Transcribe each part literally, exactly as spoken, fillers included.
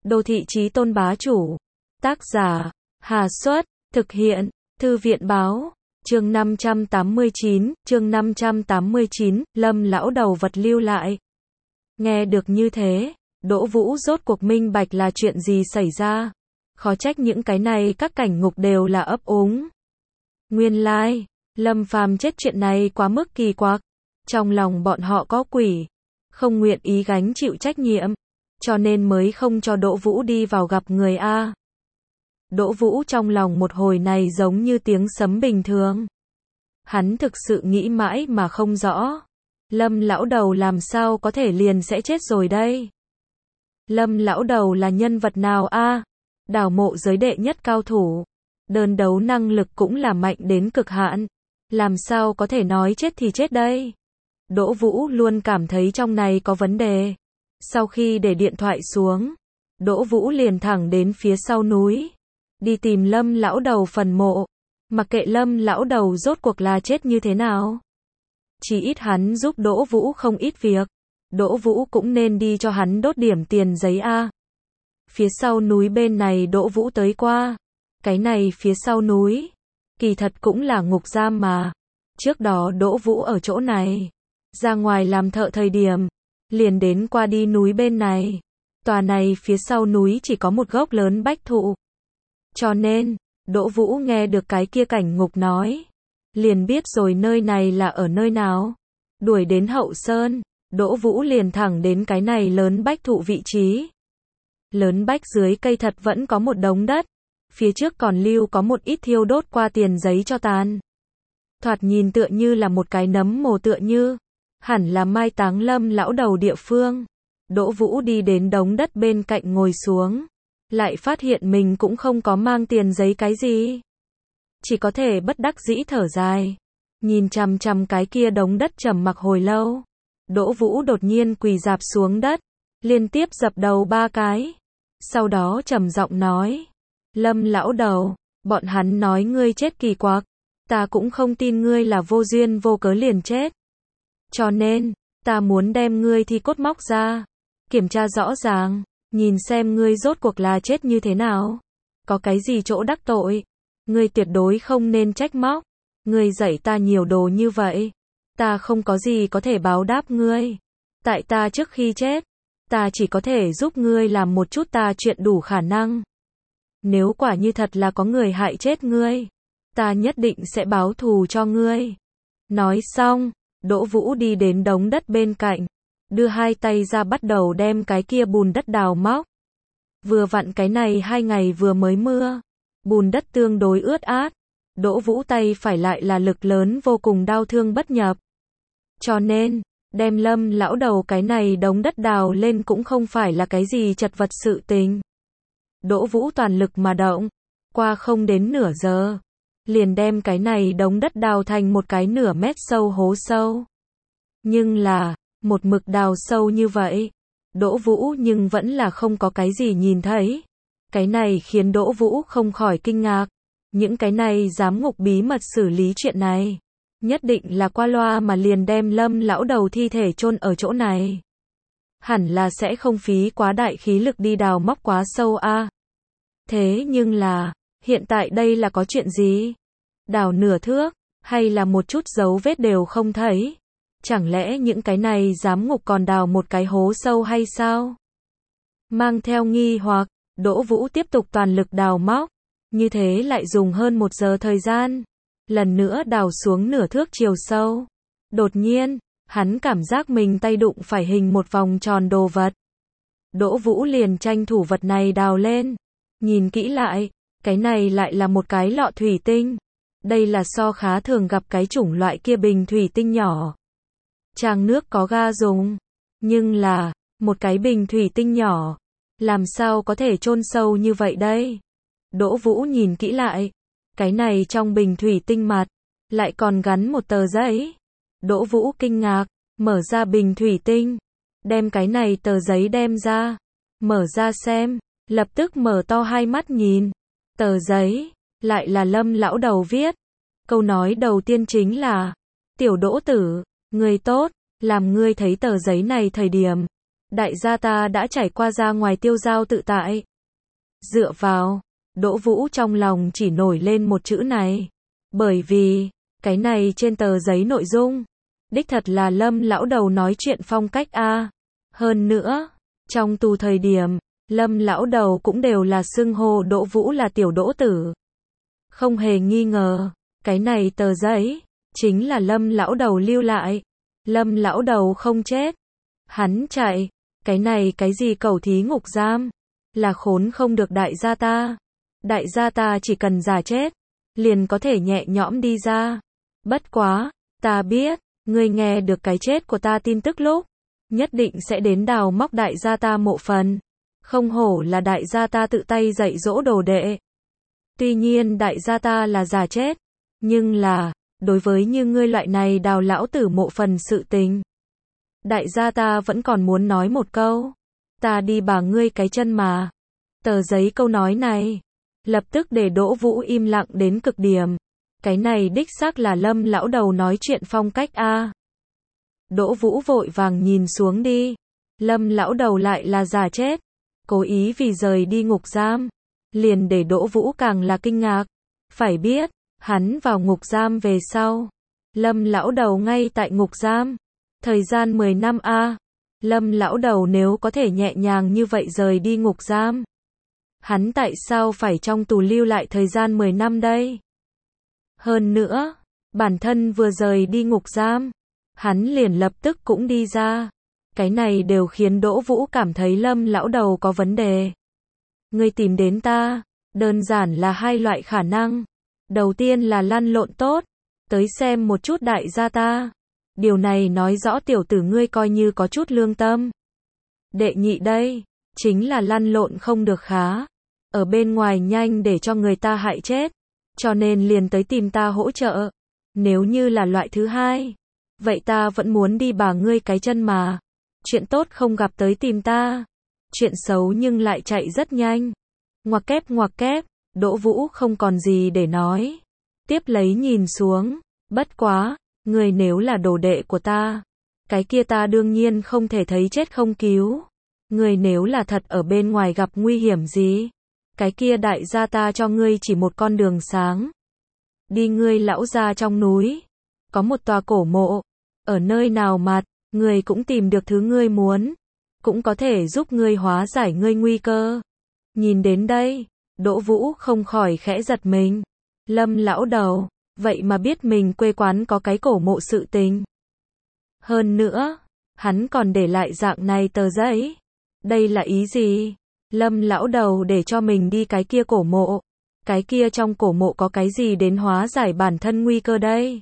Đô thị chí tôn bá chủ. Tác giả, Hà Xuất, thực hiện, Thư viện báo. Chương năm trăm tám mươi chín, chương năm trăm tám mươi chín, Lâm lão đầu vật lưu lại. Nghe được như thế, Đỗ Vũ rốt cuộc minh bạch là chuyện gì xảy ra. Khó trách những cái này các cảnh ngục đều là ấp úng. Nguyên lai, like, Lâm Phàm chết chuyện này quá mức kỳ quặc. Trong lòng bọn họ có quỷ, không nguyện ý gánh chịu trách nhiệm, cho nên mới không cho Đỗ Vũ đi vào gặp người A. Đỗ Vũ trong lòng một hồi này giống như tiếng sấm bình thường. Hắn thực sự nghĩ mãi mà không rõ. Lâm lão đầu làm sao có thể liền sẽ chết rồi đây? Lâm lão đầu là nhân vật nào A? Đào mộ giới đệ nhất cao thủ. Đơn đấu năng lực cũng là mạnh đến cực hạn. Làm sao có thể nói chết thì chết đây? Đỗ Vũ luôn cảm thấy trong này có vấn đề. Sau khi để điện thoại xuống, Đỗ Vũ liền thẳng đến phía sau núi, đi tìm Lâm lão đầu phần mộ. Mặc kệ Lâm lão đầu rốt cuộc là chết như thế nào, chỉ ít hắn giúp Đỗ Vũ không ít việc. Đỗ Vũ cũng nên đi cho hắn đốt điểm tiền giấy A. Phía sau núi bên này Đỗ Vũ tới qua. Cái này phía sau núi, kỳ thật cũng là ngục giam mà. Trước đó Đỗ Vũ ở chỗ này, ra ngoài làm thợ thời điểm, liền đến qua đi núi bên này. Tòa này phía sau núi chỉ có một gốc lớn bách thụ. Cho nên, Đỗ Vũ nghe được cái kia cảnh ngục nói, liền biết rồi nơi này là ở nơi nào. Đuổi đến Hậu Sơn, Đỗ Vũ liền thẳng đến cái này lớn bách thụ vị trí. Lớn bách dưới cây thật vẫn có một đống đất, phía trước còn lưu có một ít thiêu đốt qua tiền giấy cho tàn. Thoạt nhìn tựa như là một cái nấm mồ tựa như, hẳn là mai táng Lâm lão đầu địa phương. Đỗ Vũ đi đến đống đất bên cạnh ngồi xuống, lại phát hiện mình cũng không có mang tiền giấy cái gì. Chỉ có thể bất đắc dĩ thở dài, nhìn chằm chằm cái kia đống đất trầm mặc hồi lâu. Đỗ Vũ đột nhiên quỳ rạp xuống đất, liên tiếp dập đầu ba cái. Sau đó trầm giọng nói, Lâm lão đầu, bọn hắn nói ngươi chết kỳ quặc, ta cũng không tin ngươi là vô duyên vô cớ liền chết. Cho nên, ta muốn đem ngươi thi cốt móc ra, kiểm tra rõ ràng, nhìn xem ngươi rốt cuộc là chết như thế nào, có cái gì chỗ đắc tội. Ngươi tuyệt đối không nên trách móc, ngươi dạy ta nhiều đồ như vậy, ta không có gì có thể báo đáp ngươi. Tại ta trước khi chết, ta chỉ có thể giúp ngươi làm một chút ta chuyện đủ khả năng. Nếu quả như thật là có người hại chết ngươi, ta nhất định sẽ báo thù cho ngươi. Nói xong, Đỗ Vũ đi đến đống đất bên cạnh, đưa hai tay ra bắt đầu đem cái kia bùn đất đào móc. Vừa vặn cái này hai ngày vừa mới mưa, bùn đất tương đối ướt át, Đỗ Vũ tay phải lại là lực lớn vô cùng đau thương bất nhập. Cho nên, đem Lâm lão đầu cái này đống đất đào lên cũng không phải là cái gì chật vật sự tình. Đỗ Vũ toàn lực mà động, qua không đến nửa giờ, liền đem cái này đống đất đào thành một cái nửa mét sâu hố sâu. Nhưng là, một mực đào sâu như vậy, Đỗ Vũ nhưng vẫn là không có cái gì nhìn thấy. Cái này khiến Đỗ Vũ không khỏi kinh ngạc. Những cái này giám ngục bí mật xử lý chuyện này, nhất định là qua loa mà liền đem Lâm lão đầu thi thể chôn ở chỗ này. Hẳn là sẽ không phí quá đại khí lực đi đào móc quá sâu a. Thế nhưng là, hiện tại đây là có chuyện gì? Đào nửa thước, hay là một chút dấu vết đều không thấy? Chẳng lẽ những cái này giám ngục còn đào một cái hố sâu hay sao? Mang theo nghi hoặc, Đỗ Vũ tiếp tục toàn lực đào móc. Như thế lại dùng hơn một giờ thời gian. Lần nữa đào xuống nửa thước chiều sâu. Đột nhiên, hắn cảm giác mình tay đụng phải hình một vòng tròn đồ vật. Đỗ Vũ liền tranh thủ vật này đào lên. Nhìn kỹ lại, cái này lại là một cái lọ thủy tinh. Đây là so khá thường gặp cái chủng loại kia bình thủy tinh nhỏ. Trang nước có ga dùng. Nhưng là, một cái bình thủy tinh nhỏ, làm sao có thể chôn sâu như vậy đây? Đỗ Vũ nhìn kỹ lại, cái này trong bình thủy tinh mặt, lại còn gắn một tờ giấy. Đỗ Vũ kinh ngạc, mở ra bình thủy tinh, đem cái này tờ giấy đem ra, mở ra xem, lập tức mở to hai mắt nhìn. Tờ giấy, lại là Lâm lão đầu viết. Câu nói đầu tiên chính là, tiểu Đỗ tử, người tốt, làm ngươi thấy tờ giấy này thời điểm, Đại gia ta đã trải qua ra ngoài tiêu dao tự tại. Dựa vào, Đỗ Vũ trong lòng chỉ nổi lên một chữ này. Bởi vì, cái này trên tờ giấy nội dung, đích thật là Lâm lão đầu nói chuyện phong cách a. Hơn nữa, trong tù thời điểm, Lâm lão đầu cũng đều là xưng hô Đỗ Vũ là tiểu Đỗ tử. Không hề nghi ngờ, cái này tờ giấy, chính là Lâm lão đầu lưu lại. Lâm lão đầu không chết. Hắn chạy, cái này cái gì cầu thí ngục giam, là khốn không được đại gia ta. Đại gia ta chỉ cần giả chết, liền có thể nhẹ nhõm đi ra. Bất quá, ta biết, ngươi nghe được cái chết của ta tin tức lúc, nhất định sẽ đến đào móc đại gia ta mộ phần. Không hổ là đại gia ta tự tay dạy dỗ đồ đệ. Tuy nhiên đại gia ta là giả chết, nhưng là, đối với như ngươi loại này đào lão tử mộ phần sự tình, đại gia ta vẫn còn muốn nói một câu. Ta đi bà ngươi cái chân mà. Tờ giấy câu nói này, lập tức để Đỗ Vũ im lặng đến cực điểm. Cái này đích xác là Lâm lão đầu nói chuyện phong cách a. Đỗ Vũ vội vàng nhìn xuống đi. Lâm lão đầu lại là giả chết, cố ý vì rời đi ngục giam, liền để Đỗ Vũ càng là kinh ngạc. Phải biết, hắn vào ngục giam về sau, Lâm lão đầu ngay tại ngục giam, thời gian mười năm a. Lâm lão đầu nếu có thể nhẹ nhàng như vậy rời đi ngục giam, hắn tại sao phải trong tù lưu lại thời gian mười năm đây? Hơn nữa, bản thân vừa rời đi ngục giam, hắn liền lập tức cũng đi ra. Cái này đều khiến Đỗ Vũ cảm thấy Lâm lão đầu có vấn đề. Ngươi tìm đến ta, đơn giản là hai loại khả năng. Đầu tiên là lăn lộn tốt, tới xem một chút đại gia ta. Điều này nói rõ tiểu tử ngươi coi như có chút lương tâm. Đệ nhị đây, chính là lăn lộn không được khá. Ở bên ngoài nhanh để cho người ta hại chết, cho nên liền tới tìm ta hỗ trợ. Nếu như là loại thứ hai, vậy ta vẫn muốn đi bà ngươi cái chân mà. Chuyện tốt không gặp tới tìm ta, chuyện xấu nhưng lại chạy rất nhanh. Ngoặc kép ngoặc kép, Đỗ Vũ không còn gì để nói. Tiếp lấy nhìn xuống, bất quá, người nếu là đồ đệ của ta, cái kia ta đương nhiên không thể thấy chết không cứu. Người nếu là thật ở bên ngoài gặp nguy hiểm gì, cái kia đại gia ta cho ngươi chỉ một con đường sáng. Đi ngươi lão gia trong núi, có một tòa cổ mộ, ở nơi nào mặt, ngươi cũng tìm được thứ ngươi muốn, cũng có thể giúp ngươi hóa giải ngươi nguy cơ. Nhìn đến đây, Đỗ Vũ không khỏi khẽ giật mình. Lâm lão đầu, vậy mà biết mình quê quán có cái cổ mộ sự tình. Hơn nữa, hắn còn để lại dạng này tờ giấy. Đây là ý gì? Lâm lão đầu để cho mình đi cái kia cổ mộ. Cái kia trong cổ mộ có cái gì đến hóa giải bản thân nguy cơ đây?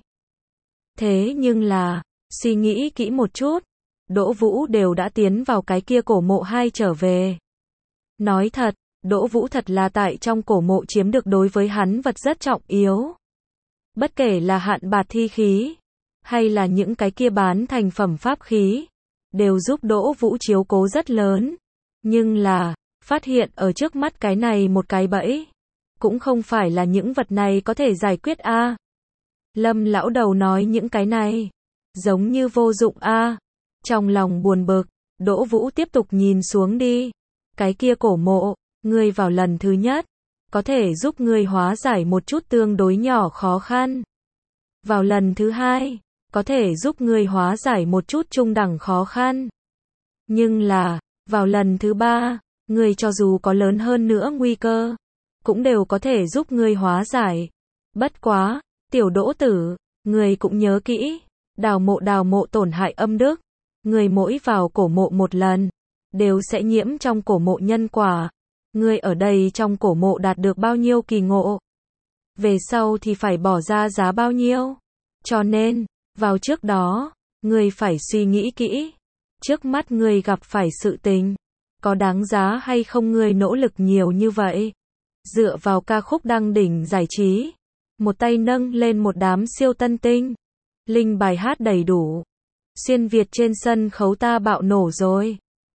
Thế nhưng là, suy nghĩ kỹ một chút, Đỗ Vũ đều đã tiến vào cái kia cổ mộ hai trở về. Nói thật, Đỗ Vũ thật là tại trong cổ mộ chiếm được đối với hắn vật rất trọng yếu. Bất kể là hạn bạt thi khí, hay là những cái kia bán thành phẩm pháp khí, đều giúp Đỗ Vũ chiếu cố rất lớn. Nhưng là, phát hiện ở trước mắt cái này một cái bẫy, cũng không phải là những vật này có thể giải quyết a. À. Lâm lão đầu nói những cái này, giống như vô dụng a. À. Trong lòng buồn bực, Đỗ Vũ tiếp tục nhìn xuống đi. Cái kia cổ mộ, ngươi vào lần thứ nhất, có thể giúp ngươi hóa giải một chút tương đối nhỏ khó khăn. Vào lần thứ hai, có thể giúp ngươi hóa giải một chút trung đẳng khó khăn. Nhưng là, vào lần thứ ba, ngươi cho dù có lớn hơn nữa nguy cơ, cũng đều có thể giúp ngươi hóa giải. Bất quá, tiểu Đỗ tử, ngươi cũng nhớ kỹ, đào mộ đào mộ tổn hại âm đức. Ngươi mỗi vào cổ mộ một lần, đều sẽ nhiễm trong cổ mộ nhân quả. Ngươi ở đây trong cổ mộ đạt được bao nhiêu kỳ ngộ, về sau thì phải bỏ ra giá bao nhiêu. Cho nên, vào trước đó, ngươi phải suy nghĩ kỹ. Trước mắt ngươi gặp phải sự tình, có đáng giá hay không ngươi nỗ lực nhiều như vậy. Dựa vào ca khúc đăng đỉnh giải trí, một tay nâng lên một đám siêu tân tinh. Linh bài hát đầy đủ. Xuyên Việt trên sân khấu ta bạo nổ rồi.